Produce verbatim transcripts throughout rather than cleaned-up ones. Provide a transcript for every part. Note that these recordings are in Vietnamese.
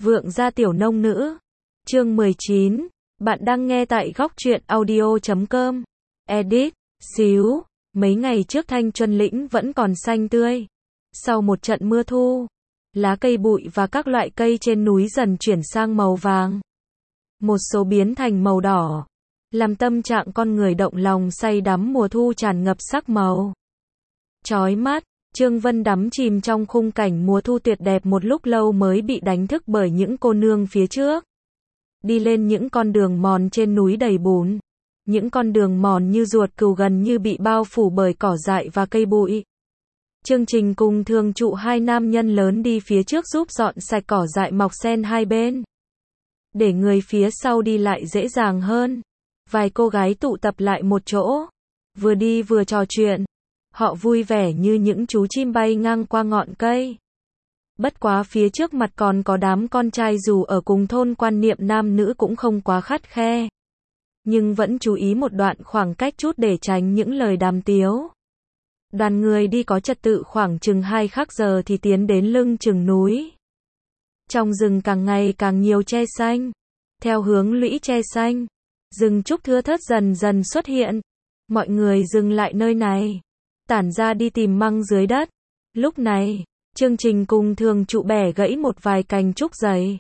Vượng gia tiểu nông nữ. Chương mười chín. Bạn đang nghe tại góc truyện audio chấm com. Edit. Xíu. Mấy ngày trước Thanh Chuân Lĩnh vẫn còn xanh tươi. Sau một trận mưa thu, lá cây bụi và các loại cây trên núi dần chuyển sang màu vàng. Một số biến thành màu đỏ. Làm tâm trạng con người động lòng say đắm mùa thu tràn ngập sắc màu. Chói mắt. Trương Vân đắm chìm trong khung cảnh mùa thu tuyệt đẹp một lúc lâu mới bị đánh thức bởi những cô nương phía trước. Đi lên những con đường mòn trên núi đầy bùn. Những con đường mòn như ruột cừu gần như bị bao phủ bởi cỏ dại và cây bụi. Chương Trình cùng thường trụ hai nam nhân lớn đi phía trước giúp dọn sạch cỏ dại mọc xen hai bên. Để người phía sau đi lại dễ dàng hơn. Vài cô gái tụ tập lại một chỗ. Vừa đi vừa trò chuyện. Họ vui vẻ như những chú chim bay ngang qua ngọn cây. Bất quá phía trước mặt còn có đám con trai dù ở cùng thôn quan niệm nam nữ cũng không quá khắt khe. Nhưng vẫn chú ý một đoạn khoảng cách chút để tránh những lời đàm tiếu. Đoàn người đi có trật tự khoảng chừng hai khắc giờ thì tiến đến lưng chừng núi. Trong rừng càng ngày càng nhiều tre xanh. Theo hướng lũy tre xanh, rừng trúc thưa thớt dần dần xuất hiện. Mọi người dừng lại nơi này. Tản ra đi tìm măng dưới đất. Lúc này, Chương Trình cùng thường trụ bẻ gãy một vài cành trúc dày.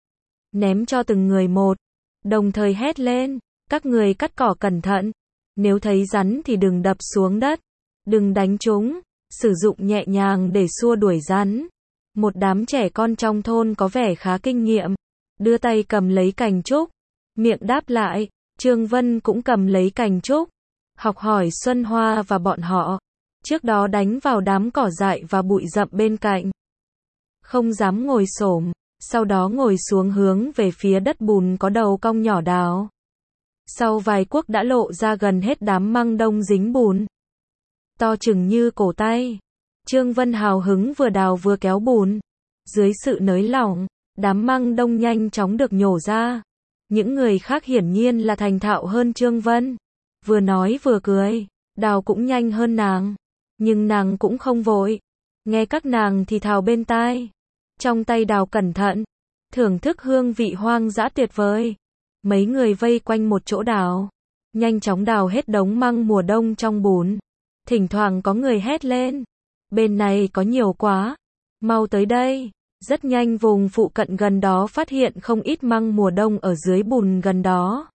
Ném cho từng người một. Đồng thời hét lên, các người cắt cỏ cẩn thận. Nếu thấy rắn thì đừng đập xuống đất. Đừng đánh chúng. Sử dụng nhẹ nhàng để xua đuổi rắn. Một đám trẻ con trong thôn có vẻ khá kinh nghiệm. Đưa tay cầm lấy cành trúc. Miệng đáp lại. Trương Vân cũng cầm lấy cành trúc. Học hỏi Xuân Hoa và bọn họ. Trước đó đánh vào đám cỏ dại và bụi rậm bên cạnh. Không dám ngồi xổm, sau đó ngồi xuống hướng về phía đất bùn có đầu cong nhỏ đào. Sau vài cuốc đã lộ ra gần hết đám măng đông dính bùn. To chừng như cổ tay. Trương Vân hào hứng vừa đào vừa kéo bùn. Dưới sự nới lỏng, đám măng đông nhanh chóng được nhổ ra. Những người khác hiển nhiên là thành thạo hơn Trương Vân. Vừa nói vừa cười, đào cũng nhanh hơn nàng. Nhưng nàng cũng không vội. Nghe các nàng thì thào bên tai. Trong tay đào cẩn thận. Thưởng thức hương vị hoang dã tuyệt vời. Mấy người vây quanh một chỗ đào. Nhanh chóng đào hết đống măng mùa đông trong bùn. Thỉnh thoảng có người hét lên. Bên này có nhiều quá. Mau tới đây. Rất nhanh vùng phụ cận gần đó phát hiện không ít măng mùa đông ở dưới bùn gần đó.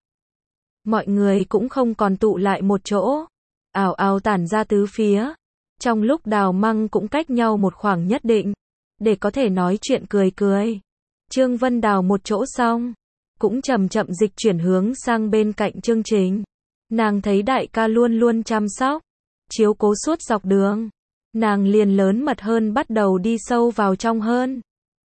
Mọi người cũng không còn tụ lại một chỗ. Ào ào tản ra tứ phía. Trong lúc đào măng cũng cách nhau một khoảng nhất định. Để có thể nói chuyện cười cười. Trương Vân đào một chỗ xong. Cũng chậm chậm dịch chuyển hướng sang bên cạnh Chương Trình. Nàng thấy đại ca luôn luôn chăm sóc. Chiếu cố suốt dọc đường. Nàng liền lớn mật hơn bắt đầu đi sâu vào trong hơn.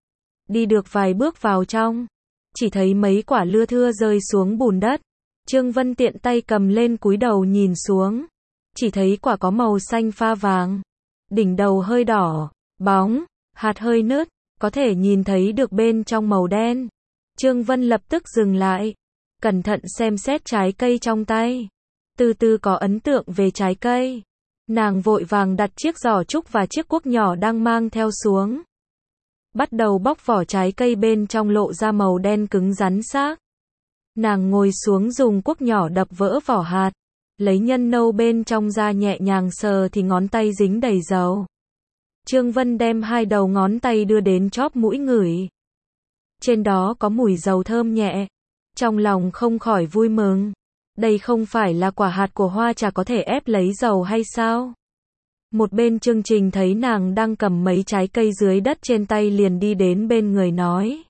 Đi được vài bước vào trong. Chỉ thấy mấy quả lưa thưa rơi xuống bùn đất. Trương Vân tiện tay cầm lên cúi đầu nhìn xuống. Chỉ thấy quả có màu xanh pha vàng. Đỉnh đầu hơi đỏ, bóng, hạt hơi nứt, có thể nhìn thấy được bên trong màu đen. Trương Vân lập tức dừng lại. Cẩn thận xem xét trái cây trong tay. Từ từ có ấn tượng về trái cây. Nàng vội vàng đặt chiếc giỏ trúc và chiếc cuốc nhỏ đang mang theo xuống. Bắt đầu bóc vỏ trái cây bên trong lộ ra màu đen cứng rắn xác. Nàng ngồi xuống dùng cuốc nhỏ đập vỡ vỏ hạt. Lấy nhân nâu bên trong ra nhẹ nhàng sờ thì ngón tay dính đầy dầu. Trương Vân đem hai đầu ngón tay đưa đến chóp mũi ngửi. Trên đó có mùi dầu thơm nhẹ. Trong lòng không khỏi vui mừng. Đây không phải là quả hạt của hoa trà có thể ép lấy dầu hay sao? Một bên Chương Trình thấy nàng đang cầm mấy trái cây dưới đất trên tay liền đi đến bên người nói.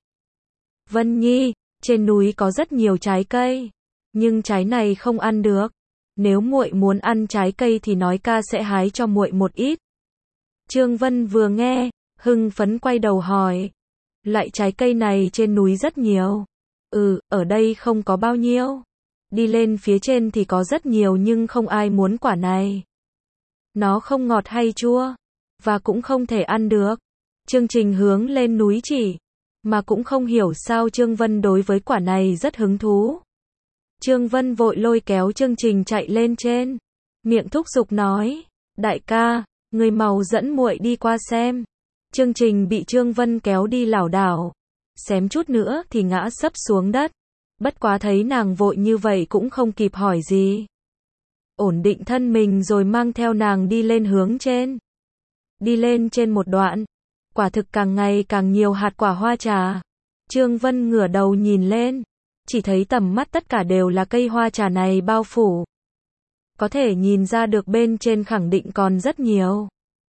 Vân Nhi, trên núi có rất nhiều trái cây. Nhưng trái này không ăn được. Nếu muội muốn ăn trái cây thì nói ca sẽ hái cho muội một ít. Trương Vân vừa nghe, hưng phấn quay đầu hỏi. Loại trái cây này trên núi rất nhiều. Ừ, ở đây không có bao nhiêu. Đi lên phía trên thì có rất nhiều nhưng không ai muốn quả này. Nó không ngọt hay chua. Và cũng không thể ăn được. Chương Trình hướng lên núi chỉ. Mà cũng không hiểu sao Trương Vân đối với quả này rất hứng thú. Trương Vân vội lôi kéo Chương Trình chạy lên trên. Miệng thúc giục nói. Đại ca, người mau dẫn muội đi qua xem. Chương Trình bị Trương Vân kéo đi lảo đảo. xém chút nữa thì ngã sấp xuống đất. Bất quá thấy nàng vội như vậy cũng không kịp hỏi gì. Ổn định thân mình rồi mang theo nàng đi lên hướng trên. Đi lên trên một đoạn, quả thực càng ngày càng nhiều hạt quả hoa trà. Trương Vân ngửa đầu nhìn lên, chỉ thấy tầm mắt tất cả đều là cây hoa trà này bao phủ. Có thể nhìn ra được bên trên khẳng định còn rất nhiều.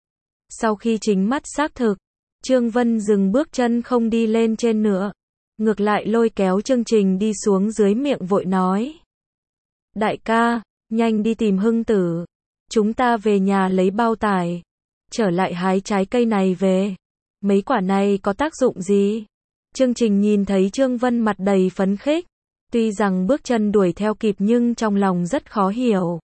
Sau khi chính mắt xác thực, Trương Vân dừng bước chân không đi lên trên nữa. Ngược lại lôi kéo chương trình đi xuống dưới miệng vội nói. Đại ca, nhanh đi tìm Hưng Tử. Chúng ta về nhà lấy bao tải. Trở lại hái trái cây này về. Mấy quả này có tác dụng gì? Chương trình nhìn thấy Trương Vân mặt đầy phấn khích. Tuy rằng bước chân đuổi theo kịp nhưng trong lòng rất khó hiểu.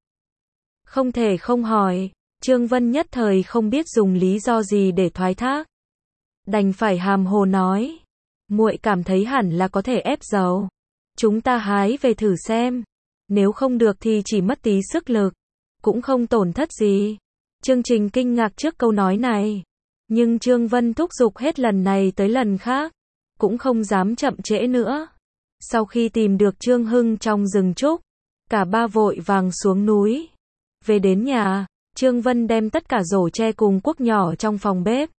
Không thể không hỏi. Trương Vân nhất thời không biết dùng lý do gì để thoái thác. Đành phải hàm hồ nói. Muội cảm thấy hẳn là có thể ép dầu. Chúng ta hái về thử xem. Nếu không được thì chỉ mất tí sức lực. Cũng không tổn thất gì. Chương trình kinh ngạc trước câu nói này. Nhưng Trương Vân thúc giục hết lần này tới lần khác. Cũng không dám chậm trễ nữa. Sau khi tìm được Trương Hưng trong rừng trúc, cả ba vội vàng xuống núi. Về đến nhà, Trương Vân đem tất cả rổ tre cùng cuốc nhỏ trong phòng bếp.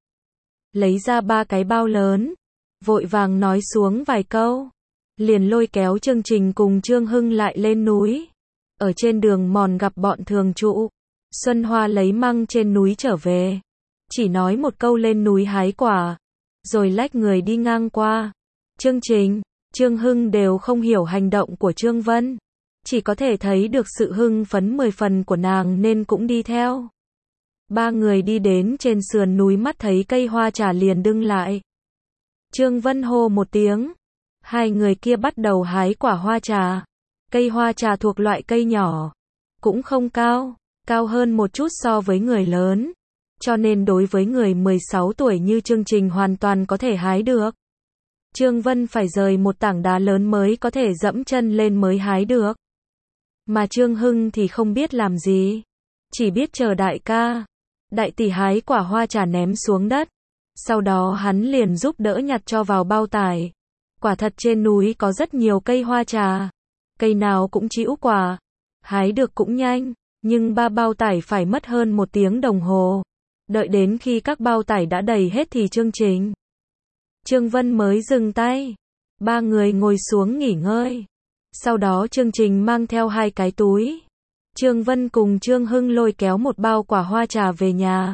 Lấy ra ba cái bao lớn. Vội vàng nói xuống vài câu. Liền lôi kéo chương trình cùng Trương Hưng lại lên núi. Ở trên đường mòn gặp bọn thường trụ. Xuân Hoa lấy măng trên núi trở về. Chỉ nói một câu lên núi hái quả. Rồi lách người đi ngang qua. Chương trình, Trương Hưng đều không hiểu hành động của Trương Vân. Chỉ có thể thấy được sự hưng phấn mười phần của nàng nên cũng đi theo. Ba người đi đến trên sườn núi mắt thấy cây hoa trà liền đứng lại. Trương Vân hô một tiếng. Hai người kia bắt đầu hái quả hoa trà. Cây hoa trà thuộc loại cây nhỏ. Cũng không cao, cao hơn một chút so với người lớn. Cho nên đối với người mười sáu tuổi như chương trình hoàn toàn có thể hái được. Trương Vân phải rời một tảng đá lớn mới có thể dẫm chân lên mới hái được. Mà Trương Hưng thì không biết làm gì. Chỉ biết chờ đại ca. Đại tỷ hái quả hoa trà ném xuống đất. Sau đó hắn liền giúp đỡ nhặt cho vào bao tải. Quả thật trên núi có rất nhiều cây hoa trà. Cây nào cũng trĩu quả. Hái được cũng nhanh. Nhưng ba bao tải phải mất hơn một tiếng đồng hồ. Đợi đến khi các bao tải đã đầy hết thì chương trình. Trương Vân mới dừng tay. Ba người ngồi xuống nghỉ ngơi. Sau đó chương trình mang theo hai cái túi. Trương Vân cùng Trương Hưng lôi kéo một bao quả hoa trà về nhà.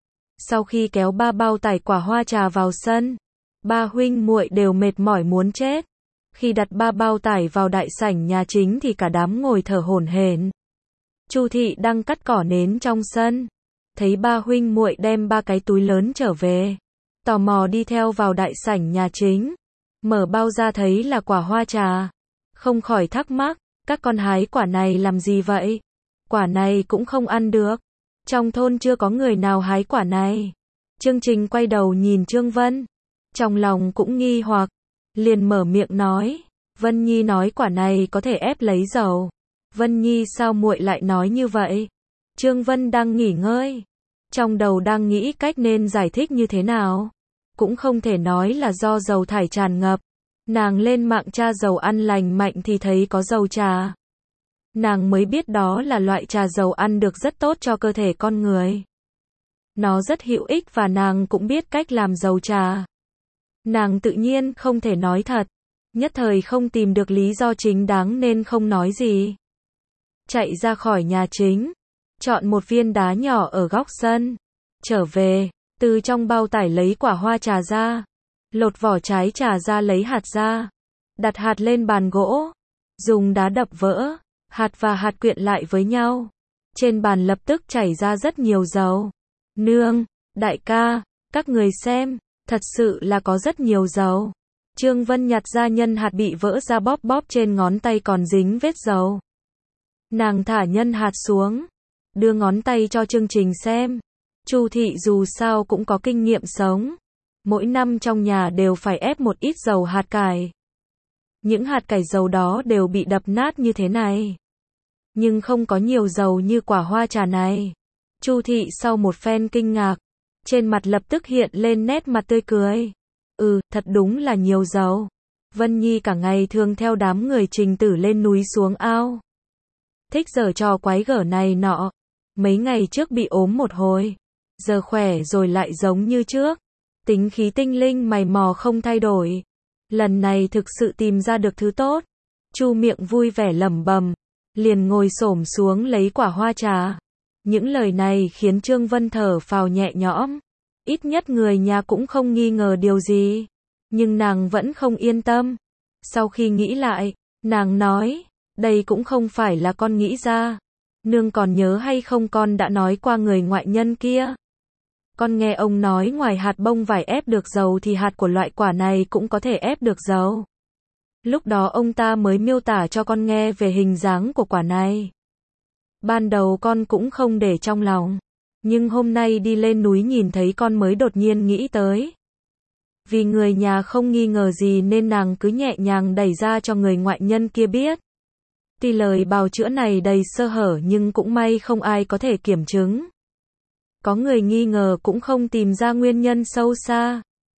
Sau khi kéo ba bao tải quả hoa trà vào sân, ba huynh muội đều mệt mỏi muốn chết. Khi đặt ba bao tải vào đại sảnh nhà chính thì cả đám ngồi thở hổn hển. Chu thị đang cắt cỏ nến trong sân, thấy ba huynh muội đem ba cái túi lớn trở về, tò mò đi theo vào đại sảnh nhà chính. Mở bao ra thấy là quả hoa trà, không khỏi thắc mắc, các con hái quả này làm gì vậy? Quả này cũng không ăn được. Trong thôn chưa có người nào hái quả này. Chương trình quay đầu nhìn Trương Vân, trong lòng cũng nghi hoặc, liền mở miệng nói, Vân Nhi nói quả này có thể ép lấy dầu. Vân Nhi sao muội lại nói như vậy? Trương Vân đang nghỉ ngơi, trong đầu đang nghĩ cách nên giải thích như thế nào. Cũng không thể nói là do dầu thải tràn ngập. Nàng lên mạng tra dầu ăn lành mạnh thì thấy có dầu trà. Nàng mới biết đó là loại trà dầu ăn được rất tốt cho cơ thể con người. Nó rất hữu ích và nàng cũng biết cách làm dầu trà. Nàng tự nhiên không thể nói thật. Nhất thời không tìm được lý do chính đáng nên không nói gì. Chạy ra khỏi nhà chính. Chọn một viên đá nhỏ ở góc sân. Trở về, từ trong bao tải lấy quả hoa trà ra. Lột vỏ trái trà ra lấy hạt ra. Đặt hạt lên bàn gỗ. Dùng đá đập vỡ. Hạt và hạt quyện lại với nhau. Trên bàn lập tức chảy ra rất nhiều dầu. Nương, đại ca, các người xem, thật sự là có rất nhiều dầu. Trương Vân nhặt ra nhân hạt bị vỡ ra bóp bóp trên ngón tay còn dính vết dầu. Nàng thả nhân hạt xuống, đưa ngón tay cho chương trình xem. Chu thị dù sao cũng có kinh nghiệm sống. Mỗi năm trong nhà đều phải ép một ít dầu hạt cải. Những hạt cải dầu đó đều bị đập nát như thế này. Nhưng không có nhiều dầu như quả hoa trà này. Chu thị sau một phen kinh ngạc, trên mặt lập tức hiện lên nét mặt tươi cười. Ừ, thật đúng là nhiều dầu. Vân Nhi cả ngày thường theo đám người Trình Tử lên núi xuống ao. Thích giở trò quái gở này nọ. Mấy ngày trước bị ốm một hồi. Giờ khỏe rồi lại giống như trước. Tính khí tinh linh mày mò không thay đổi. Lần này thực sự tìm ra được thứ tốt. Chu miệng vui vẻ lẩm bẩm, liền ngồi xổm xuống lấy quả hoa trà. Những lời này khiến Trương Vân thở phào nhẹ nhõm. Ít nhất người nhà cũng không nghi ngờ điều gì. Nhưng nàng vẫn không yên tâm. Sau khi nghĩ lại, nàng nói, đây cũng không phải là con nghĩ ra. Nương còn nhớ hay không con đã nói qua người ngoại nhân kia. Con nghe ông nói ngoài hạt bông vải ép được dầu thì hạt của loại quả này cũng có thể ép được dầu. Lúc đó ông ta mới miêu tả cho con nghe về hình dáng của quả này. Ban đầu con cũng không để trong lòng. Nhưng hôm nay đi lên núi nhìn thấy con mới đột nhiên nghĩ tới. Vì người nhà không nghi ngờ gì nên nàng cứ nhẹ nhàng đẩy ra cho người ngoại nhân kia biết. Tuy lời bào chữa này đầy sơ hở nhưng cũng may không ai có thể kiểm chứng. Có người nghi ngờ cũng không tìm ra nguyên nhân sâu xa.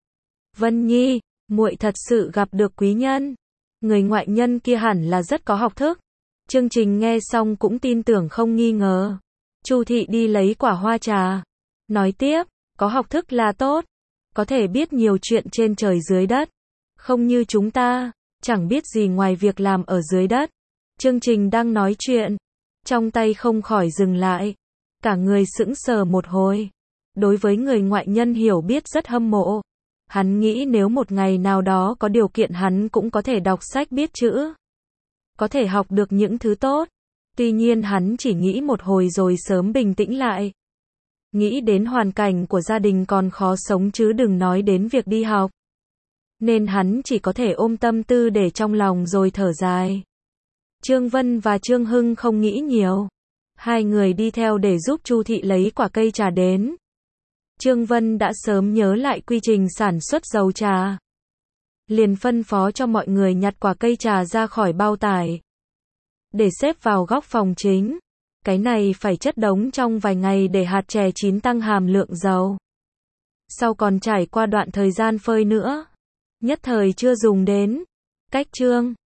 Vân Nhi, muội thật sự gặp được quý nhân. Người ngoại nhân kia hẳn là rất có học thức. Chương Trình nghe xong cũng tin tưởng không nghi ngờ. Chu thị đi lấy quả hoa trà. Nói tiếp, có học thức là tốt. Có thể biết nhiều chuyện trên trời dưới đất. Không như chúng ta, chẳng biết gì ngoài việc làm ở dưới đất. Chương Trình đang nói chuyện. Trong tay không khỏi dừng lại. Cả người sững sờ một hồi. Đối với người ngoại nhân hiểu biết rất hâm mộ. Hắn nghĩ nếu một ngày nào đó có điều kiện hắn cũng có thể đọc sách biết chữ. Có thể học được những thứ tốt. Tuy nhiên hắn chỉ nghĩ một hồi rồi sớm bình tĩnh lại. Nghĩ đến hoàn cảnh của gia đình còn khó sống chứ đừng nói đến việc đi học. Nên hắn chỉ có thể ôm tâm tư để trong lòng rồi thở dài. Trương Vân và Trương Hưng không nghĩ nhiều. Hai người đi theo để giúp Chu thị lấy quả cây trà đến. Trương Vân đã sớm nhớ lại quy trình sản xuất dầu trà. Liền phân phó cho mọi người nhặt quả cây trà ra khỏi bao tải. Để xếp vào góc phòng chính. Cái này phải chất đống trong vài ngày để hạt chè chín tăng hàm lượng dầu. Sau còn trải qua đoạn thời gian phơi nữa. Nhất thời chưa dùng đến. Cách chương